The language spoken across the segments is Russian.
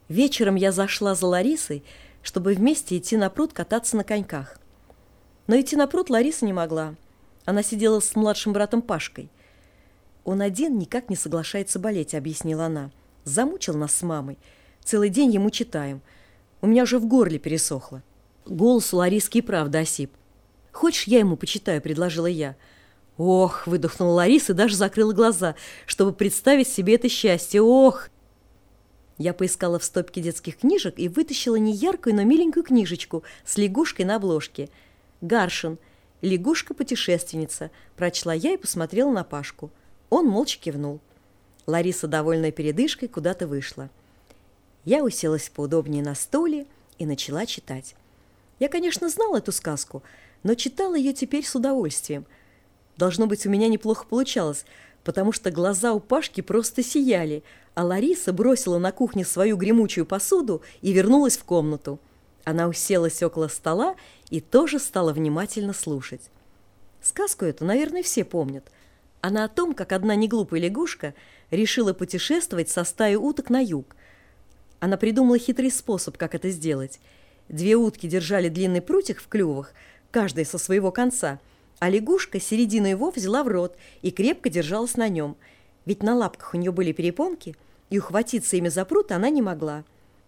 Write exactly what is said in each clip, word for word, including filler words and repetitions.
Вечером я зашла за Ларисой, чтобы вместе идти на пруд кататься на коньках. Но идти на пруд Лариса не могла. Она сидела с младшим братом Пашкой. «Он один никак не соглашается болеть», — объяснила она. «Замучил нас с мамой. Целый день ему читаем. У меня уже в горле пересохло». Голос у Лариски и правда осип. «Хочешь, я ему почитаю?» — предложила я. «Ох!» — выдохнула Лариса и даже закрыла глаза, чтобы представить себе это счастье. «Ох!» Я поискала в стопке детских книжек и вытащила не яркую, но миленькую книжечку с лягушкой на обложке. «Гаршин. Лягушка-путешественница», — прочла я и посмотрела на Пашку. Он молча кивнул. Лариса, довольная передышкой, куда-то вышла. Я уселась поудобнее на стуле и начала читать. Я, конечно, знала эту сказку, но читала ее теперь с удовольствием. Должно быть, у меня неплохо получалось, потому что глаза у Пашки просто сияли, а Лариса бросила на кухне свою гремучую посуду и вернулась в комнату. Она уселась около стола и тоже стала внимательно слушать. Сказку эту, наверное, все помнят. Она о том, как одна неглупая лягушка решила путешествовать со стаей уток на юг. Она придумала хитрый способ, как это сделать. Две утки держали длинный прутик в клювах, каждая со своего конца, а лягушка середину его взяла в рот и крепко держалась на нем, ведь на лапках у нее были перепонки, и ухватиться ими за прут она не могла.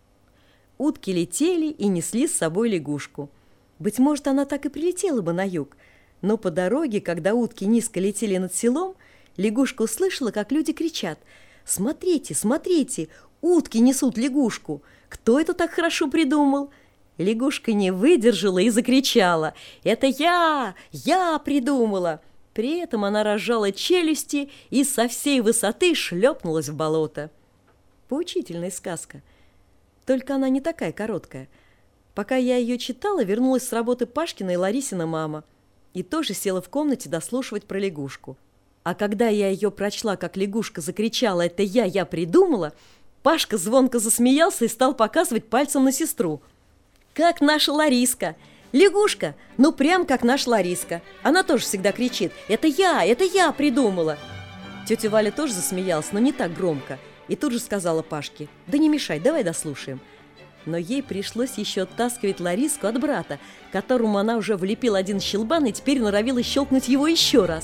Утки летели и несли с собой лягушку. Быть может, она так и прилетела бы на юг, но по дороге, когда утки низко летели над селом, лягушка услышала, как люди кричат: «Смотрите, смотрите, утки несут лягушку! Кто это так хорошо придумал?» Лягушка не выдержала и закричала: «Это я! Я придумала!» При этом она разжала челюсти и со всей высоты шлепнулась в болото. Поучительная сказка. Только она не такая короткая. Пока я ее читала, вернулась с работы Пашкина и Ларисина мама и тоже села в комнате дослушивать про лягушку. А когда я ее прочла, как лягушка закричала: «Это я, я придумала!», Пашка звонко засмеялся и стал показывать пальцем на сестру. «Как наша Лариска! Лягушка! Ну, прям как наша Лариска! Она тоже всегда кричит: «Это я! Это я придумала!»» Тетя Валя тоже засмеялась, но не так громко, и тут же сказала Пашке: «Да не мешай, давай дослушаем». Но ей пришлось еще оттаскивать Лариску от брата, которому она уже влепила один щелбан и теперь норовила щелкнуть его еще раз.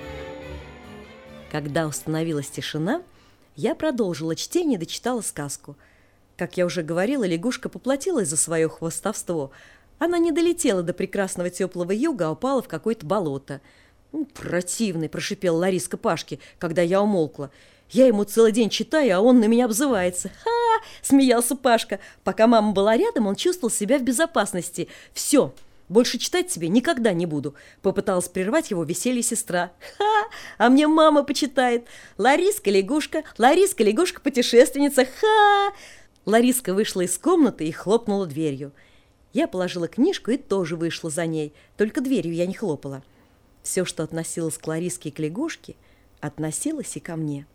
Когда установилась тишина, я продолжила чтение и дочитала сказку. Как я уже говорила, лягушка поплатилась за свое хвастовство. Она не долетела до прекрасного теплого юга, а упала в какое-то болото. «Ну, противный!» – прошипела Лариска Пашке, когда я умолкла. «Я ему целый день читаю, а он на меня обзывается». «Ха!» – смеялся Пашка. Пока мама была рядом, он чувствовал себя в безопасности. «Все, больше читать тебе никогда не буду», – попыталась прервать его веселье сестра. «Ха! А мне мама почитает. Лариска-лягушка, Лариска-лягушка-путешественница. Ха!» Лариска вышла из комнаты и хлопнула дверью. Я положила книжку и тоже вышла за ней, только дверью я не хлопала. Все, что относилось к Лариске и к лягушке, относилось и ко мне.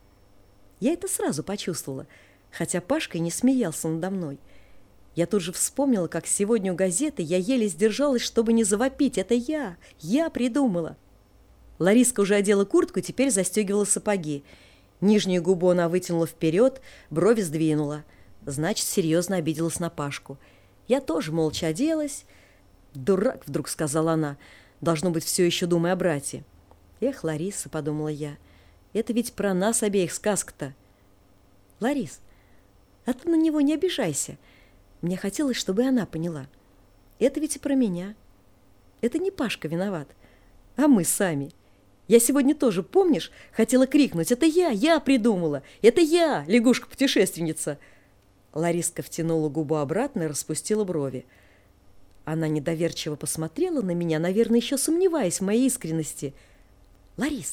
Я это сразу почувствовала, хотя Пашка и не смеялся надо мной. Я тут же вспомнила, как сегодня у газеты я еле сдержалась, чтобы не завопить. «Это я! Я придумала!» Лариска уже одела куртку и теперь застегивала сапоги. Нижнюю губу она вытянула вперед, брови сдвинула. Значит, серьезно обиделась на Пашку. Я тоже молча оделась. «Дурак!» — вдруг сказала она. «Должно быть, все еще думая о брате». «Эх, Лариса!» — подумала я. «Это ведь про нас обеих сказка-то». «Ларис, а ты на него не обижайся. Мне хотелось, чтобы и она поняла. Это ведь и про меня. Это не Пашка виноват, а мы сами. Я сегодня тоже, помнишь, хотела крикнуть: «Это я! Я придумала! Это я, лягушка-путешественница!» Лариска втянула губу обратно и распустила брови. Она недоверчиво посмотрела на меня, наверное, еще сомневаясь в моей искренности. «Ларис,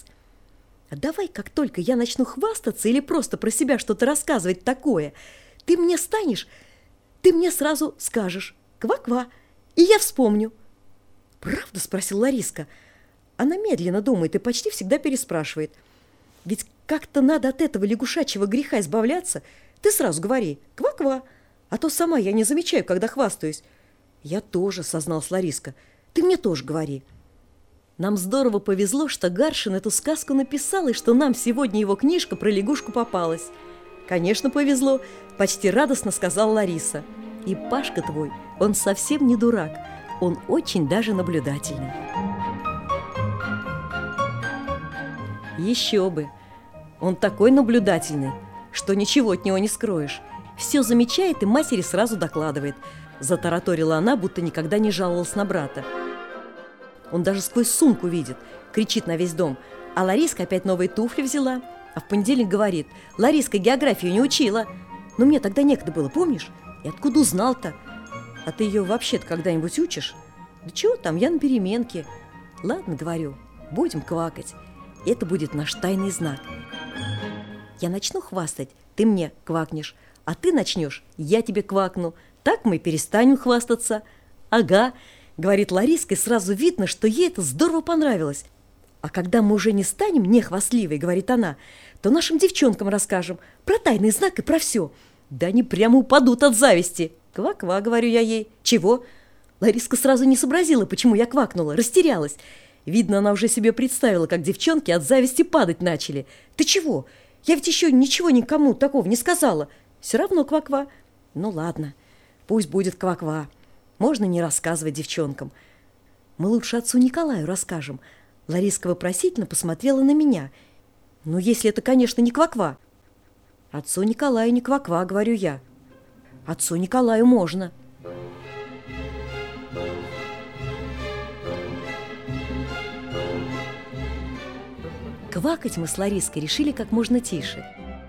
а давай, как только я начну хвастаться или просто про себя что-то рассказывать такое, ты мне станешь, ты мне сразу скажешь: ква-ква, и я вспомню». «Правда?» – спросила Лариска. Она медленно думает и почти всегда переспрашивает. «Ведь как-то надо от этого лягушачьего греха избавляться. Ты сразу говори: ква-ква, а то сама я не замечаю, когда хвастаюсь». «Я тоже», – созналась Лариска. «Ты мне тоже говори». Нам здорово повезло, что Гаршин эту сказку написал, и что нам сегодня его книжка про лягушку попалась. «Конечно, повезло», – почти радостно сказала Лариса. «И Пашка твой, он совсем не дурак, он очень даже наблюдательный». Еще бы! Он такой наблюдательный, что ничего от него не скроешь. Все замечает и матери сразу докладывает. Затараторила она, будто никогда не жаловалась на брата. Он даже сквозь сумку видит, кричит на весь дом. А Лариска опять новые туфли взяла. А в понедельник говорит: «Лариска географию не учила». Но мне тогда некогда было, помнишь? И откуда узнал-то? А ты ее вообще-то когда-нибудь учишь? Да чего там, я на переменке. Ладно, говорю, будем квакать. Это будет наш тайный знак. Я начну хвастать, ты мне квакнешь. А ты начнешь, я тебе квакну. Так мы перестанем хвастаться. Ага, говорит Лариска, и сразу видно, что ей это здорово понравилось. А когда мы уже не станем нехвастливой, говорит она, то нашим девчонкам расскажем про тайный знак и про все. Да они прямо упадут от зависти. Ква-ква, говорю я ей. Чего? Лариска сразу не сообразила, почему я квакнула, растерялась. Видно, она уже себе представила, как девчонки от зависти падать начали. Ты чего? Я ведь еще ничего никому такого не сказала. Все равно ква-ква. Ну ладно, пусть будет ква-ква. Можно не рассказывать девчонкам. Мы лучше отцу Николаю расскажем. Лариска вопросительно посмотрела на меня. Ну, если это, конечно, не ква-ква. Отцу Николаю не ква-ква, говорю я. Отцу Николаю можно. Квакать мы с Лариской решили как можно тише.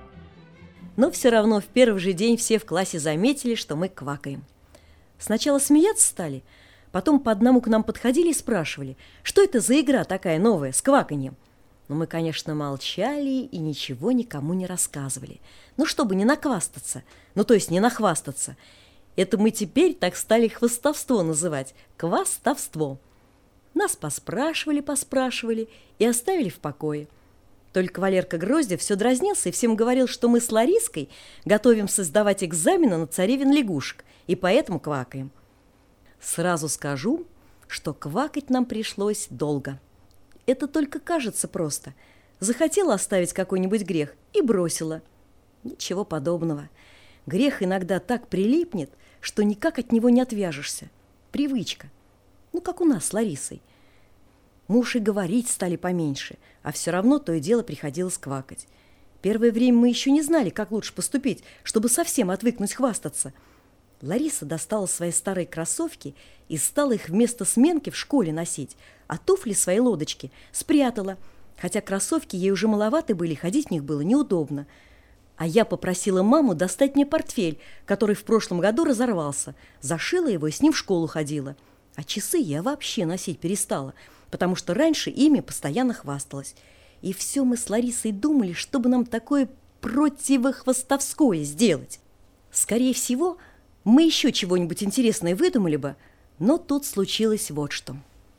Но все равно в первый же день все в классе заметили, что мы квакаем. Сначала смеяться стали, потом по одному к нам подходили и спрашивали, что это за игра такая новая с кваканьем. Но мы, конечно, молчали и ничего никому не рассказывали. Ну, чтобы не наквастаться, ну, то есть не нахвастаться. Это мы теперь так стали хвастовство называть, квастовство. Нас поспрашивали, поспрашивали и оставили в покое. Только Валерка Гроздев все дразнился и всем говорил, что мы с Лариской готовимся сдавать экзамены на царевен лягушек, и поэтому квакаем. Сразу скажу, что квакать нам пришлось долго. Это только кажется просто. Захотела оставить какой-нибудь грех и бросила. Ничего подобного. Грех иногда так прилипнет, что никак от него не отвяжешься. Привычка. Ну, как у нас с Ларисой. Мы уж и говорить стали поменьше, а все равно то и дело приходилось квакать. Первое время мы еще не знали, как лучше поступить, чтобы совсем отвыкнуть хвастаться. Лариса достала свои старые кроссовки и стала их вместо сменки в школе носить, а туфли свои лодочки спрятала, хотя кроссовки ей уже маловаты были, ходить в них было неудобно. А я попросила маму достать мне портфель, который в прошлом году разорвался, зашила его и с ним в школу ходила. А часы я вообще носить перестала, потому что раньше ими постоянно хвасталась. И все мы с Ларисой думали, чтобы нам такое противохвастовское сделать. Скорее всего, мы еще чего-нибудь интересное выдумали бы, но тут случилось вот что.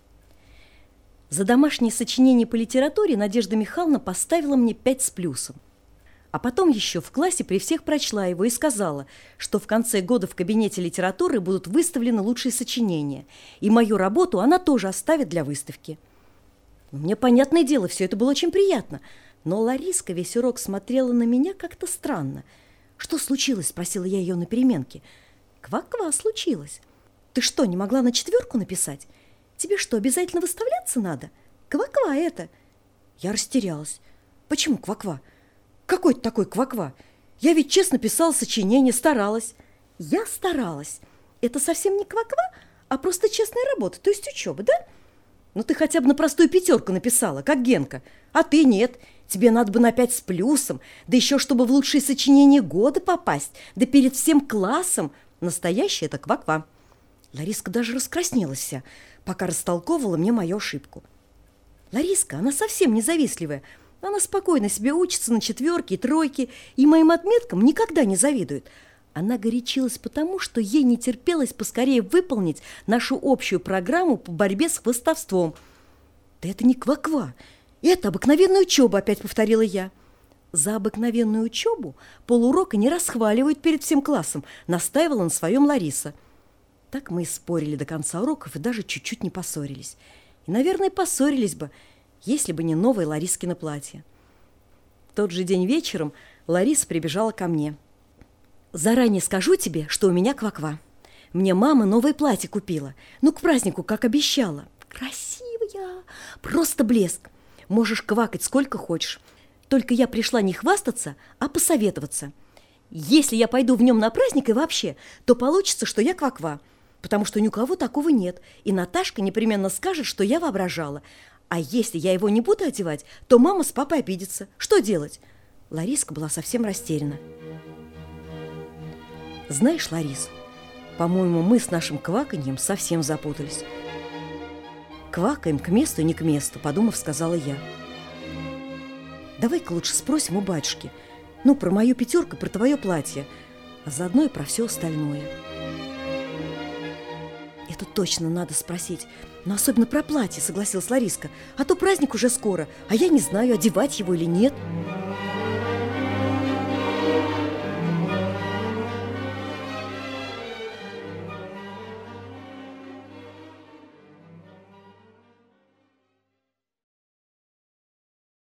За домашнее сочинение по литературе Надежда Михайловна поставила мне пять с плюсом. А потом еще в классе при всех прочла его и сказала, что в конце года в кабинете литературы будут выставлены лучшие сочинения, и мою работу она тоже оставит для выставки. Мне, понятное дело, все это было очень приятно, но Лариска весь урок смотрела на меня как-то странно. «Что случилось?» – спросила я ее на переменке. «Ква-ква случилось. Ты что, не могла на четверку написать? Тебе что, обязательно выставляться надо? Ква-ква это!» Я растерялась. «Почему ква-ква? Какой ты такой ква-ква? Я ведь честно писала сочинение, старалась». «Я старалась. Это совсем не ква-ква, а просто честная работа, то есть учеба, да? Ну ты хотя бы на простую пятерку написала, как Генка. А ты нет. Тебе надо бы на пять с плюсом, да еще чтобы в лучшие сочинения года попасть, да перед всем классом. Настоящее это ква-ква». Лариска даже раскраснелась вся, пока растолковывала мне мою ошибку. Лариска, она совсем не завистливая. Она спокойно себе учится на четверке и тройке, и моим отметкам никогда не завидует. Она горячилась потому, что ей не терпелось поскорее выполнить нашу общую программу по борьбе с хвастовством. «Да это не ква-ква, это обыкновенная учеба», — опять повторила я. «За обыкновенную учебу полурока не расхваливают перед всем классом», — настаивала на своем Лариса. Так мы и спорили до конца уроков и даже чуть-чуть не поссорились. И, наверное, поссорились бы, если бы не новое Ларискино платье. В тот же день вечером Лариса прибежала ко мне. «Заранее скажу тебе, что у меня кваква. Мне мама новое платье купила. Ну, к празднику, как обещала. Красивая, просто блеск. Можешь квакать сколько хочешь. Только я пришла не хвастаться, а посоветоваться. Если я пойду в нем на праздник и вообще, то получится, что я кваква, потому что ни у кого такого нет, и Наташка непременно скажет, что я воображала. А если я его не буду одевать, то мама с папой обидятся. Что делать?» Лариска была совсем растеряна. «Знаешь, Ларис, по-моему, мы с нашим кваканьем совсем запутались». «Квакаем к месту и не к месту», — подумав, сказала я. «Давай-ка лучше спросим у батюшки, ну, про мою пятерку, про твое платье, а заодно и про все остальное». «Это точно надо спросить, но особенно про платье», — согласилась Лариска. «А то праздник уже скоро, а я не знаю, одевать его или нет».